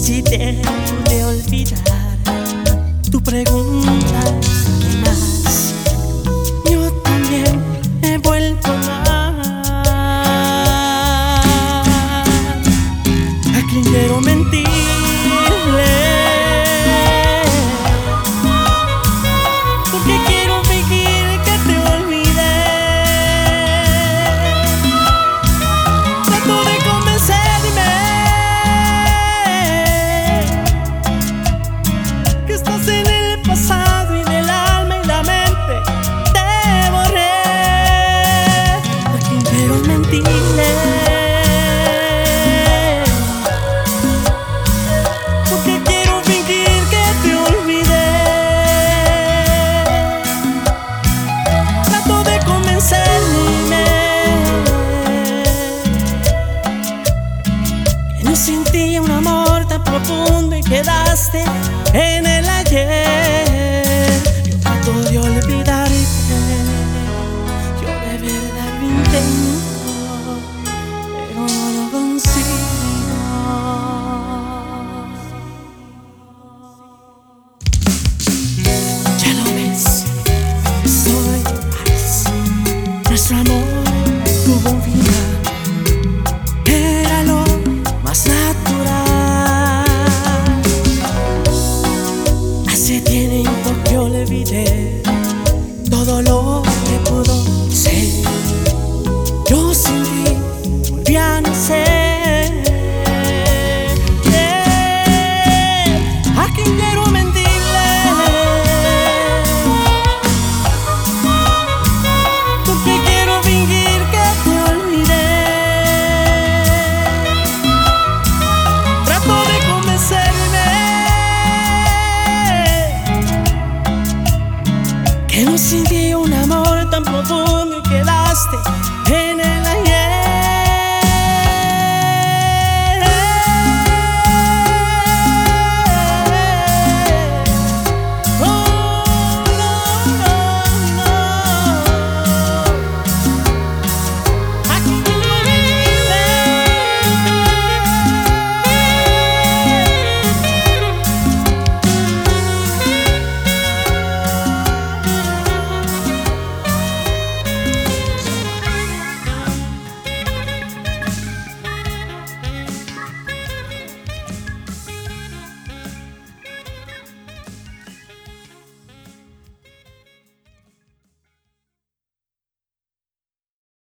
Si te pude olvidar, tu pregunta es ¿qué más? Yo también he vuelto a amar. ¿A quién quiero mentirle? Porque quiero fingir que te olvidé. Trato de convencerme que estás en el pasado y del alma y la mente te borré. ¿A quién quiero mentirle? Porque quiero fingir que te olvidé. Trato de convencerme que no sentí un amor tan profundo y quedaste en el ayer. Yo trato de olvidarte, yo de verdad lo intento, pero no lo consigo. Ya lo ves, soy Ice. Nuestro amor tuvo un final, era lo más natural. Hace tiempo que olvidé todo lo que pudo ser. Yo sin ti volví a nacer. ¿A quién quiero mentirle? Porque quiero fingir que te olvidé. Trato de convencerme que no sentí un amor tan profundo y quedaste